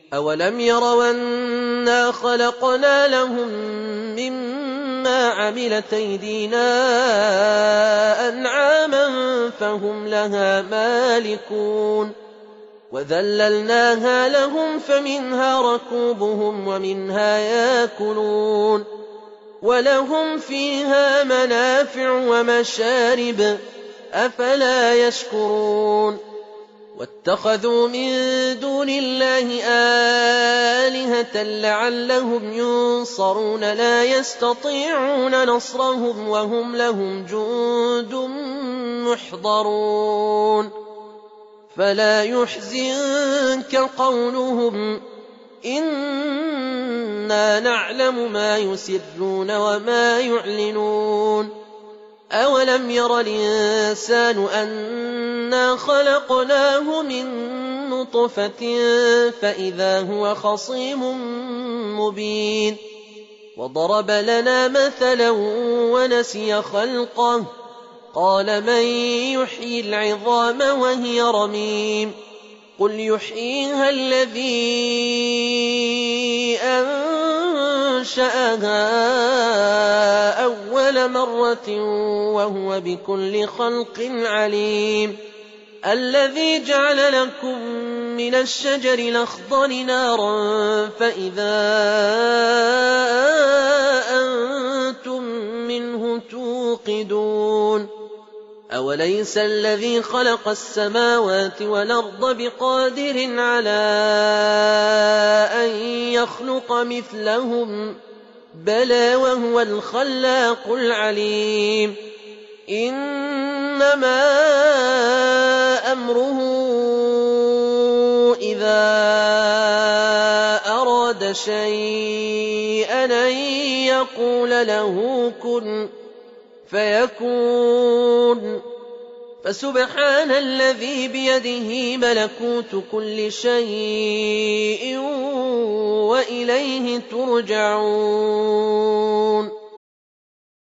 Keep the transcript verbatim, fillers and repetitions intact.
أَوَلَمْ يَرَوْا أَنَّا خَلَقْنَا لَهُم مِّمَّا عَمِلَتْ أَيْدِينَا أَنْعَامًا فَهُمْ لَهَا مَالِكُونَ وَذَلَّلْنَاهَا لَهُمْ فَمِنْهَا رَكُوبُهُمْ وَمِنْهَا يَأْكُلُونَ وَلَهُمْ فِيهَا مَنَافِعُ وَمَشَارِبُ أَفَلَا يَشْكُرُونَ وَاتَّخَذُوا مِن دُونِ اللَّهِ آلِهَةً لَّعَلَّهُمْ يُنصَرُونَ لَا يَسْتَطِيعُونَ نَصْرَهُمْ وَهُمْ لَهُمْ جُندٌ مُّحْضَرُونَ فَلَا يَحْزُنكَ قَوْلُهُمْ إِنَّا نَعْلَمُ مَا يُسِرُّونَ وَمَا يُعْلِنُونَ أَوَلَمْ يَرَ الْإِنسَانُ أَنَّا خَلَقْنَاهُ مِن نُّطْفَةٍ فَإِذَا هُوَ خَصِيمٌ مُّبِينٌ وَضَرَبَ لَنَا مَثَلًا وَنَسِيَ خَلْقَهُ قَالَ مَن يُحْيِي الْعِظَامَ وَهِيَ رَمِيمٌ قُلْ يُحْيِيهَا الَّذِي أَنشَأَهَا أَوَّلَ مَرَّةٍ وَهُوَ بِكُلِّ خَلْقٍ عَلِيمٌ الَّذِي جَعَلَ لَكُم مِّنَ الشَّجَرِ الْأَخْضَرِ نَارًا فَإِذَا أَنتُم مِّنْهُ تُوقِدُونَ أَوَلَيْسَ الَّذِي خَلَقَ السَّمَاوَاتِ وَالْأَرْضَ بِقَادِرٍ عَلَىٰ أَن يَخْلُقَ مِثْلَهُم ۚ بَلَىٰ وَهُوَ الْخَلَّاقُ الْعَلِيمُ إِنَّمَا أَمْرُهُ إِذَا أَرَادَ شَيْئًا أَن يَقُولَ لَهُ كُن فَيَكُونُ فَسُبْحَانَ الَّذِي بِيَدِهِ مَلَكُوتُ كُلِّ شَيْءٍ وَإِلَيْهِ تُرْجَعُونَ